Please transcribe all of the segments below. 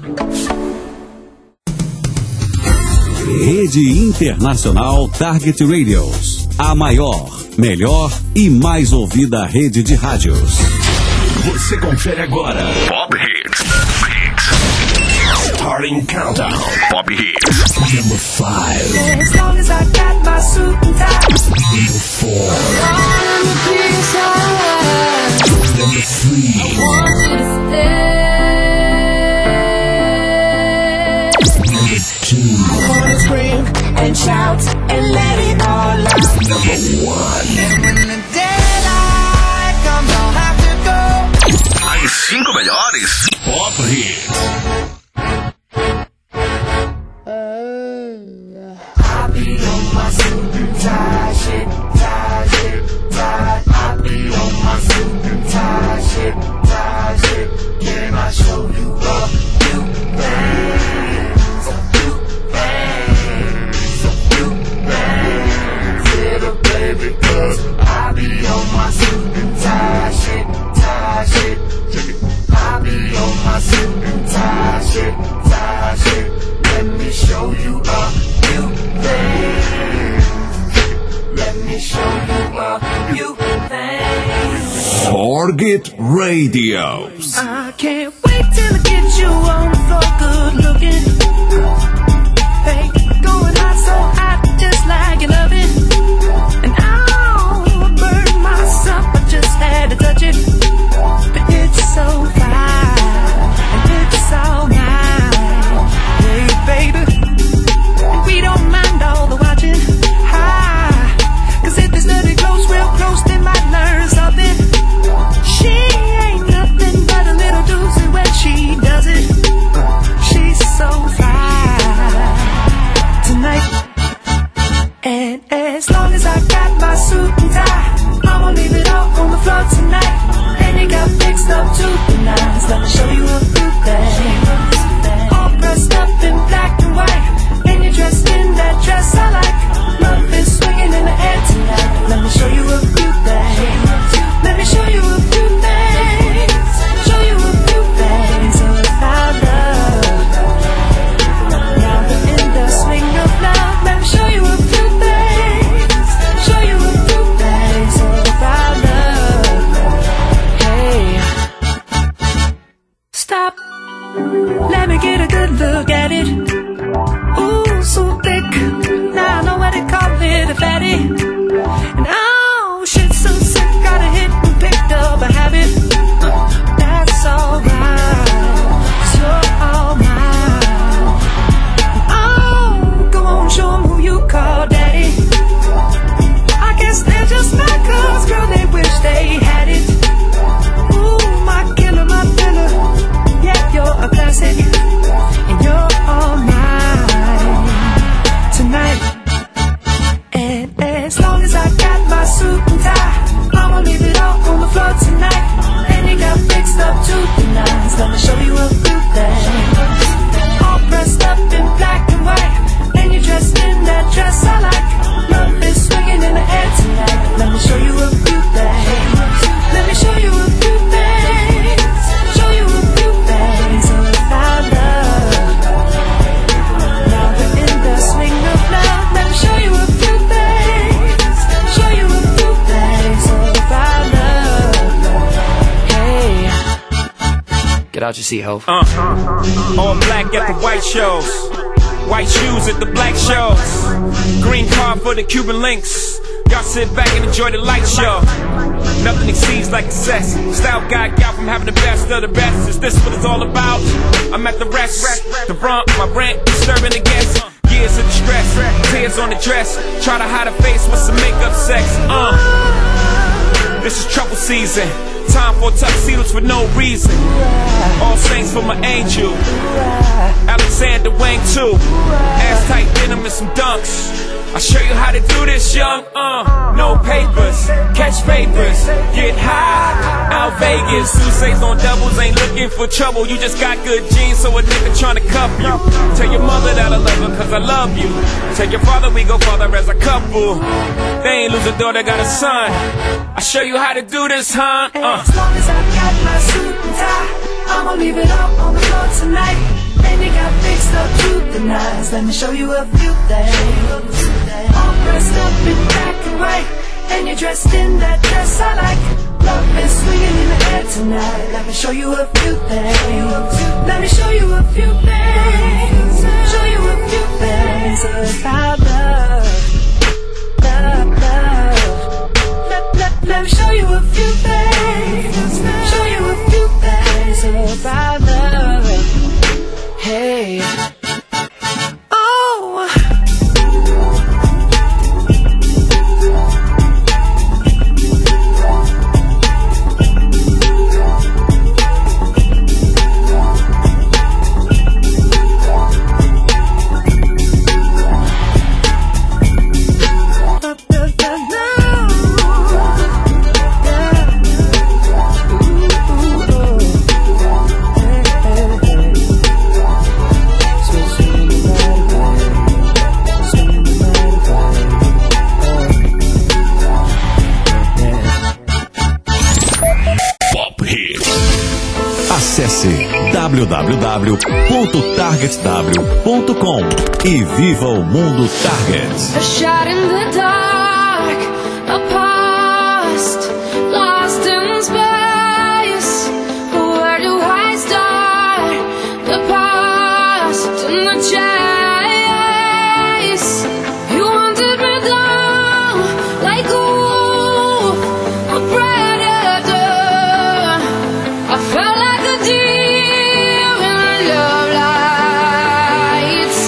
Rede Internacional Target Radios. A maior, melhor e mais ouvida rede de rádios. Você confere agora Pop Hits. Starting Countdown. Pop Hits. Number 5. As long as I got my suit and tie. Number 4. Number 3. I want you to stay. Number 2. I wanna scream and shout and let it all out. Number 1. And when the daylight comes, I'll have to go. As 5 melhores Pop Hits. I'll be on my suit and tie shit, tie shit, tie. I'll be on my suit and tie shit, tie shit. Can I show you a few things? A few things, a few things. Little baby, 'cause I'll be on my suit and tie shit, tie shit. I'll be on my suit and tie shit, tie shit. Let me show you a few things. Let me show you a few things. Target Radios. I can't wait till I get you on the floor, good looking. Hey, going hot, so hot, just like you love it. And I'll burn myself, I just had to touch it. But it's so fine, and it's all mine. Hey, baby, and we don't mind all the watching. Hi, 'cause if there's nothing close, real close, they might learn something. She ain't nothing but a little doozy when she does it. She's so fly tonight. And as long as I got my suit and tie, I'ma leave it all on the floor tonight. And you got fixed up to the nines. Let me show you a few things. All dressed up in black and white, and you're dressed in that dress I like. Love is swinging in the air tonight. Let me show you a few things. Let me show you a few things. Show you a few things about love. Now we're in the swing of love. Let me show you a few things. Show you a few things about love. Hey, stop. Let me get a good look at it. Ooh, so thick. Now I know what they call it, a fatty. And oh, shit, so sick. Got a hit and picked up a habit. That's alright. So all mine. Oh, go on, show 'em who you call daddy. I guess they're just mad 'cause, girl, they wish they had it. Ooh, my killer, my filler. Yeah, you're a classic. And you're all mine tonight. And as long as I got my suit and tie, I'ma leave it all on the floor tonight. And you got fixed up to the nines. Let me show you a few things. All dressed up in black and white, and you're dressed in that dress I like. Love is swinging in the air tonight. Let me show you a few things. Let me show you a few things. Show you a few things about love. Now we're in the swing of love. Let me show you a few things. Show you a few things about love. Hey, Get out your seat, ho. All black at the white shows, white shoes at the black shows, green car for the Cuban links. Y'all sit back and enjoy the light show. Nothing exceeds like excess. Style guide y'all from having the best of the best. Is this what it's all about? I'm at the rest. The rump, my rent, disturbing the guests. Years of distress, tears on the dress. Try to hide a face with some makeup sex. This is trouble season. Time for tuxedos for no reason. All saints for my angel. Alexander Wang too. Ass tight denim and some dunks. I'll show you how to do this, young. No papers, catch papers, get high. Out Vegas, Sousa's on doubles, ain't looking for trouble. You just got good genes, so a nigga tryna cuff you. Tell your mother that I love her 'cause I love you. Tell your father we go farther as a couple. They ain't lose a daughter, got a son. I'll show you how to do this, huh? As long as I got my suit and tie, I'ma leave it all on the floor tonight. And you got fixed up truth and eyes. Let me show you a few things. All dressed up in black and white, and you're dressed in that dress I like. Love is swinging in the air tonight. Let me show you a few things. Let me show you a few things. Show you a few things about love. Love, love. Let me show you a few things. Show you a few things about love. Hey. Oh. Acesse www.targetw.com e viva o mundo Target. A shot in the dark, a past lost in space. Where do I start? The past and the chase. You wanted me down like a wolf, a predator. I felt like a deer in the love lights.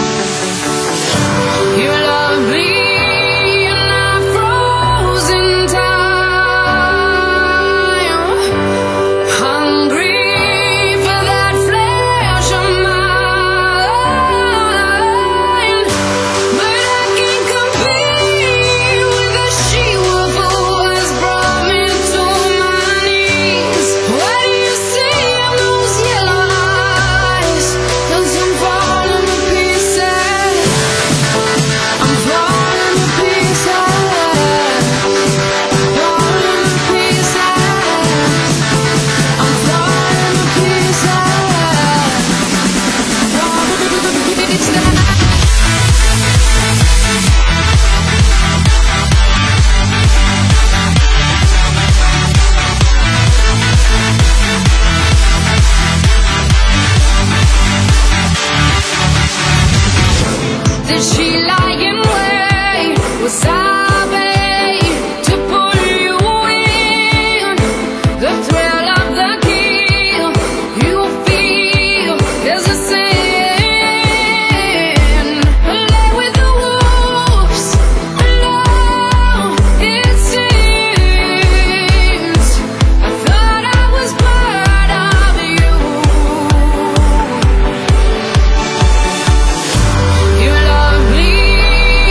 You love me and I froze in time, hungry for that flesh of mine. But I can't compete with the she-wolf who has brought me to my knees. What do you see in those yellow eyes? 'Cause I'm falling to pieces. I'm falling to pieces. Falling to pieces. I'm falling to pieces. Falling to pieces. Did she lie in wait? Was I bait to pull you in? The thrill of the kill you feel is a sin. Lay with the wolves, alone it seems. I thought I was part of you. You love me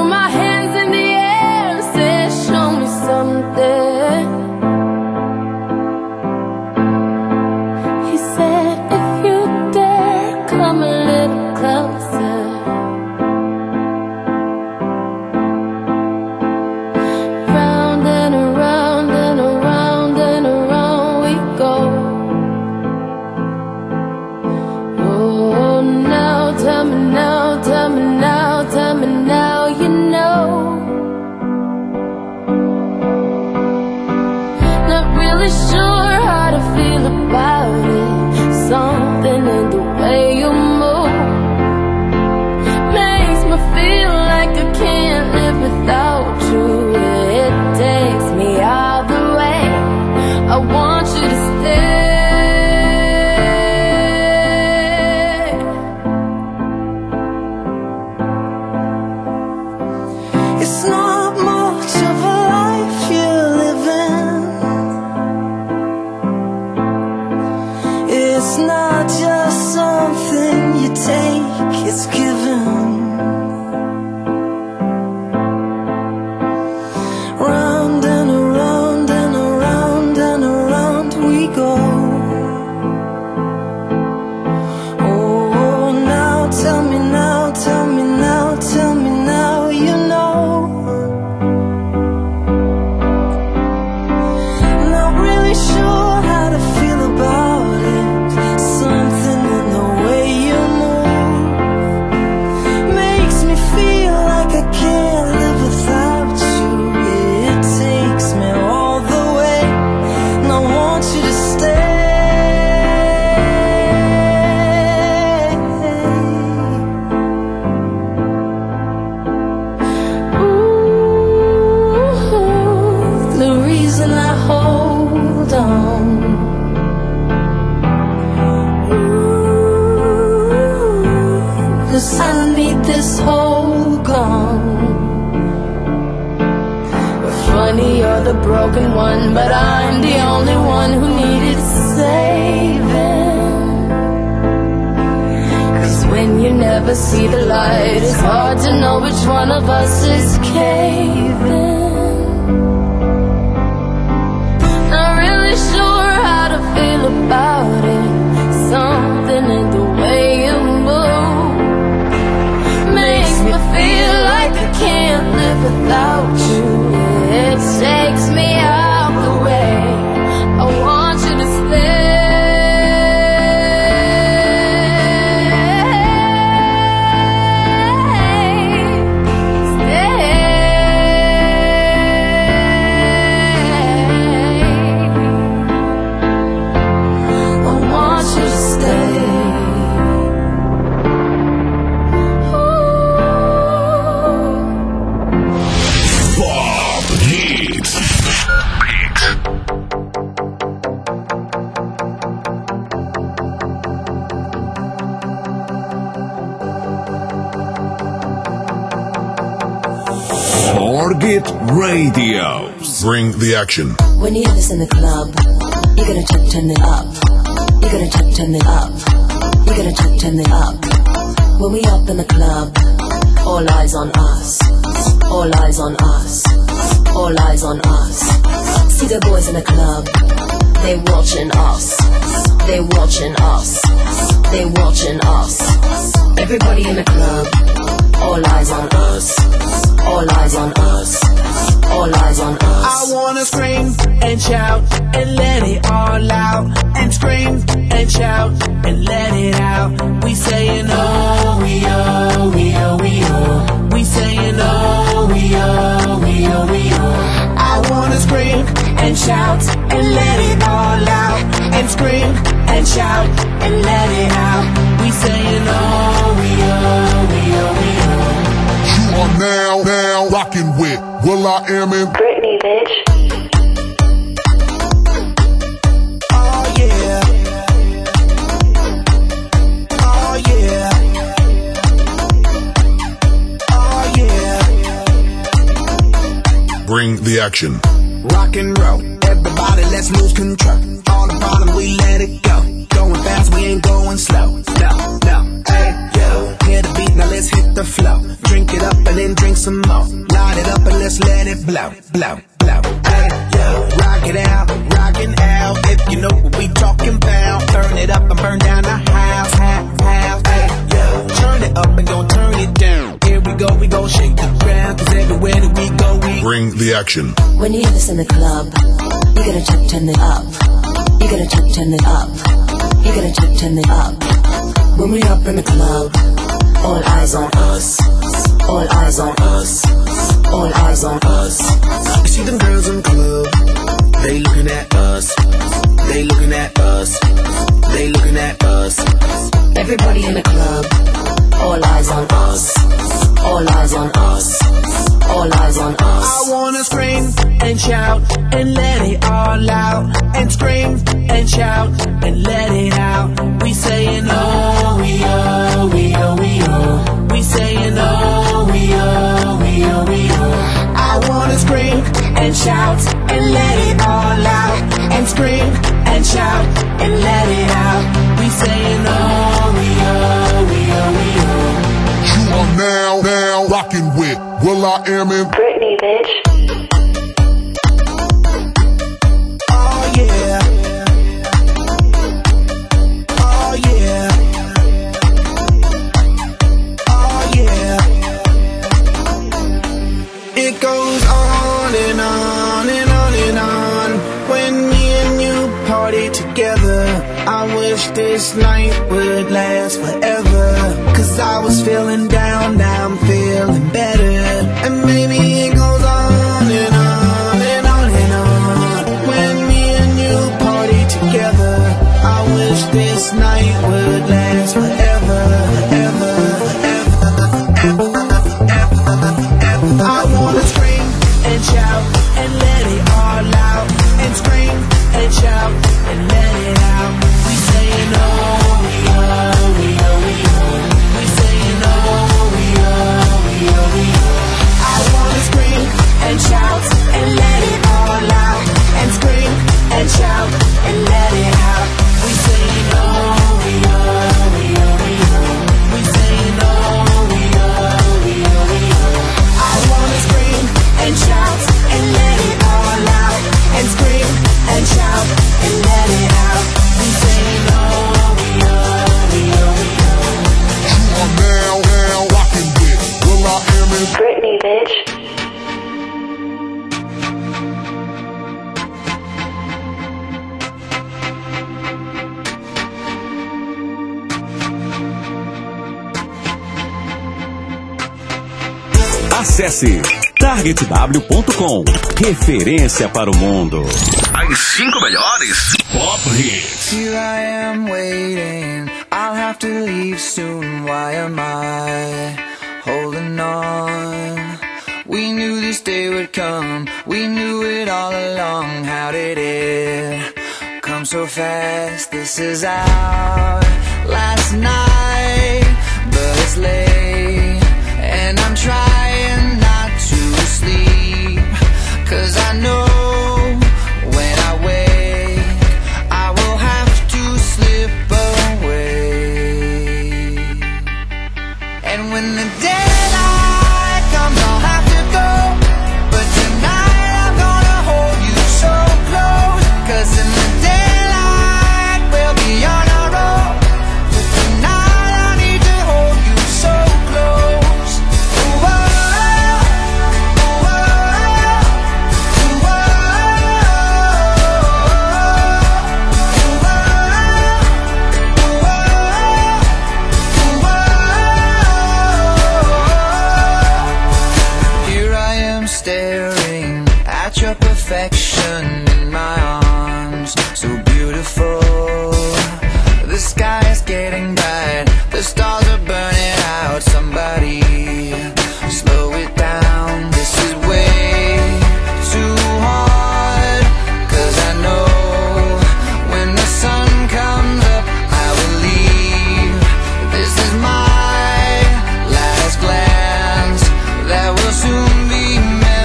my hands in the air and said, show me something. He said, if you dare, come a little closer. Round and around and around and around we go. Oh, now tell me now, tell me now, tell me now, you know. Not really sure how to feel about it. Something in the way you move makes me feel like I can't live without you. It takes me all the way. I want you to stay. It's not much of a life you're living. It's not just something you take, it's given. Round and around and around and around we go. Oh, now tell me now, tell me now, tell me now, you know. Not really sure how to feel about it. Something in the way you move makes me feel like I can't live without you. It takes me all the way, and I want you to stay. Ooh, the reason I hold on. Ooh, 'cause I need this whole gone. Funny, you're the broken one, but I'm the only one who needed saving. 'Cause when you never see the light, it's hard to know which one of us is caving. Not really sure how to feel about it. Something in the way you move makes me feel like I can't live without you. It takes me out the way. I want you to stay. I want you to stay. Ooh. Bob Hits. Target Radio. Bring the action. When you hear this in the club, you're gonna turn it up. You're gonna turn it up. You're gonna turn it up. When we up in the club, all eyes on us. All eyes on us. All eyes on us. See the boys in the club, they watching us. They watching us. They watching us. Everybody in the club, all eyes on us. All eyes on us. All eyes on us. I wanna scream and shout and let it all out. And scream and shout and let it out. We saying oh, we oh, we oh, we oh. We saying oh, we oh, we oh, we oh. I wanna scream and shout and let it all out. And scream and shout and let it out. We saying oh, we oh, we oh, we oh. You are now rocking with will.i.am in Britney, bitch. Oh yeah. Oh yeah. Oh yeah. Bring the action. Rock and roll, everybody let's lose control. All the bottom we let it go. Going fast, we ain't going slow. No, no, hey yo. Hear the beat Now let's hit the flow. Drink it up and then drink some more. Light it up and let's let it blow, blow, blow. Hey, yo, rock it out, rockin' out. If you know what we talking about, turn it up and burn down the house, house, house. Hey, yo, turn it up and gon' turn it down. Here we go shake the ground. Cause everywhere that we go, we bring the action. When you hear this in the club, you gotta turn it up. You gotta turn it up. You gotta turn it up. When we up in the club, all eyes on us. All eyes on us. All eyes on us. You see them girls in the club, they looking at us. They looking at us. They looking at us. Everybody in the club, all eyes on us. All eyes on us. All eyes on us. I wanna scream and shout and let it all out. And scream and shout and let it out. We saying oh, we oh, we oh, we oh. We saying oh, we oh, we oh, we oh. I wanna scream and shout and let it all out. And scream and shout and let it out. We saying oh, we oh, we oh, we oh. You are now rocking with will.i.am in Britney, bitch. Oh yeah. Oh yeah. Oh yeah. It goes on and on and on and on. When me and you party together, I wish this night would last forever. Cause I was feeling down, now I'm feeling better. And maybe it goes on and on and on and on. When me and you party together, I wish this night would last forever, ever, ever, ever, ever. I wanna scream and shout and let it all out. And scream and shout and let it out. We saying oh, we oh, we oh, we oh. We saying oh, we oh, we oh, we oh. I wanna scream and shout and let it all out. And scream and shout and let it out. We saying oh, we oh, we oh, we oh. We saying oh, we oh, we oh, we oh. I wanna scream and shout and let it all out. And scream and shout and let it out. We saying oh, we oh, we oh, we oh. You are now rocking with will.i.am in Britney, bitch. Acesse targetw.com. Referência para o mundo. As 5 melhores Pop Hits. Here I am waiting, I'll have to leave soon. Why am I holding on? We knew this day would come, we knew it all along. How did it come so fast? This is our last night, but it's late, and I'm trying not to sleep. Cause I know when I wake, I will have to slip away. And when the daylight comes, I'll have to go. But tonight I'm gonna hold you so close. Cause in the daylight we'll be on our own. But tonight I need to hold you so close. Ooh, oh, ooh, oh, ooh, oh, Here I am staring at your perfection in my arms, so beautiful. The sky is getting bright, the stars are burning out. Somebody slow it down, this is way too hard. Cause I know when the sun comes up, I will leave. This is my last glance, that will soon be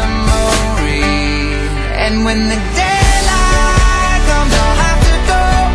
memory. And when the daylight comes, I'll have to go.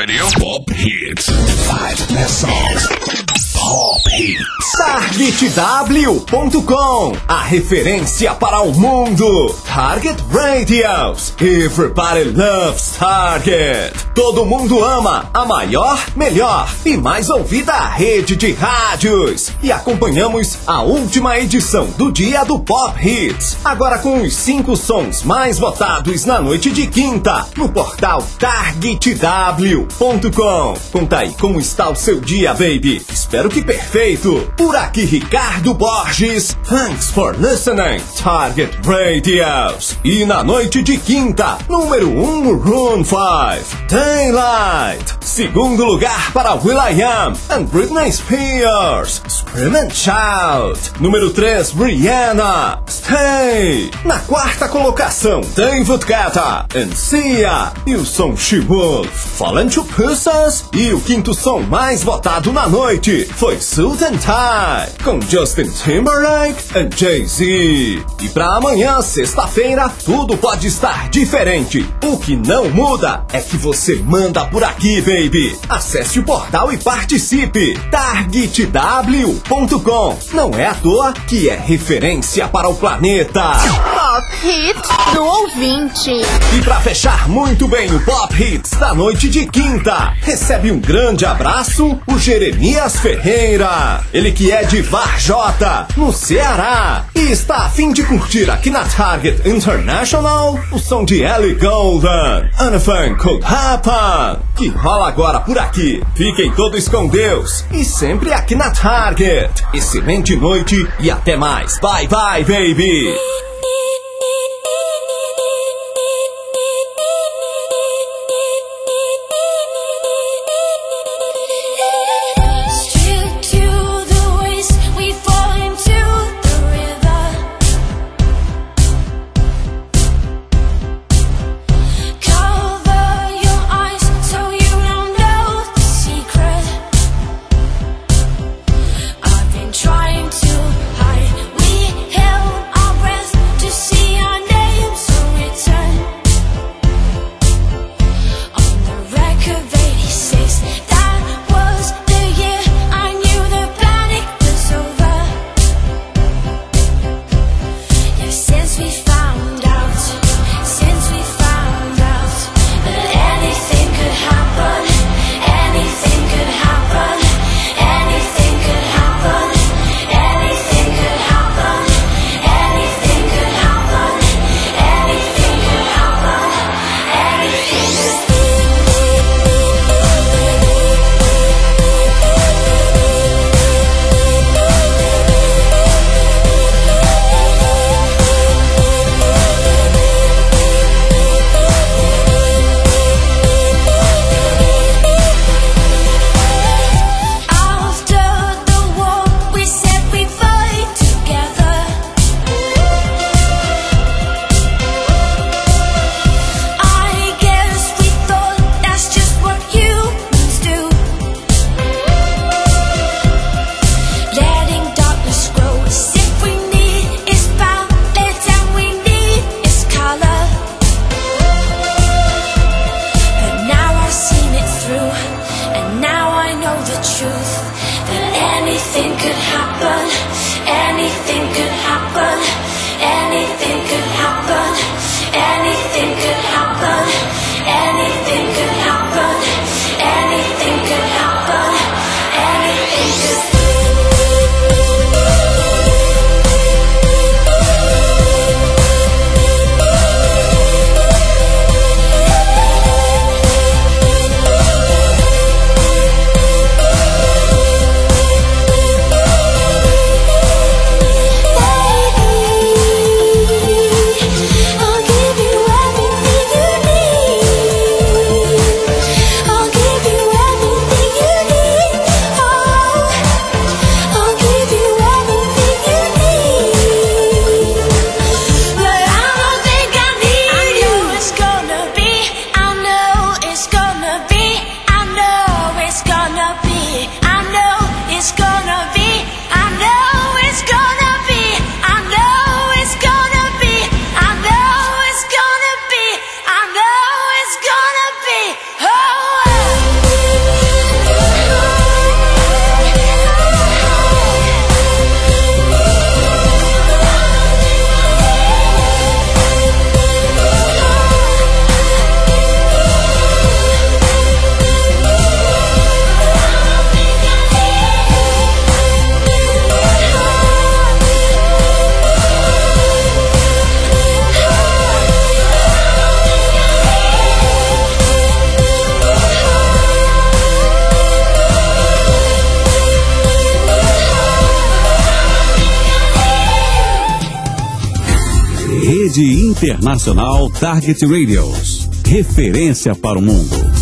Radio. Pop Hits. 5 best songs. Pop Hits. TargetW.com, a referência para o mundo. Target Radios. Everybody loves Target. Todo mundo ama a maior, melhor e mais ouvida rede de rádios. E acompanhamos a última edição do Dia do Pop Hits, agora com os 5 sons mais votados na noite de quinta, no portal TargetW.com. Conta aí como está o seu dia, baby. Espero que perfeito. Por aqui, Ricardo Borges. Thanks for listening, Target Radios. E na noite de quinta, número 1, Maroon 5, Daylight. Segundo lugar para will.i.am and Britney Spears, Scream and Shout. Número 3, Rihanna, Stay. Na quarta colocação, David Guetta and Sia e o som She Wolf, Fallen to Pieces. E o quinto som mais votado na noite foi Suit and Tie, com Justin Timberlake and Jay-Z. E pra amanhã, sexta-feira, tudo pode estar diferente. O que não muda é que você manda por aqui, baby. Acesse o portal e participe. TargetW.com. Não é à toa que é referência para o planeta. Pop Hits do ouvinte. E pra fechar muito bem o Pop Hits da noite de quinta, recebe um grande abraço o Jeremias Ferreira. Ele que é de Varjota, no Ceará, e está a fim de curtir aqui na Target International o som de Ellie Goulding, Anything Could Happen, que rola agora por aqui. Fiquem todos com Deus e sempre aqui na Target. Excelente noite e até mais. Bye bye, baby. Trying to hide, we held our breath to see our names return. On the record 86, that was the year I knew the panic was over. Yeah, since we found out that anything could happen, anything could happen, anything could happen. Anything could happen, anything could happen, anything could happen, anything After the war, we said we'd fight together. I guess we thought that's just what humans do. Letting darkness grow as if we need is balance and we need is color. But now I've seen it through, and now I know the truth. That anything could happen, anything could happen, anything could happen, anything could happen, anything could happen, anything could happen, anything could Rede Internacional Target Radios. Referência para o mundo.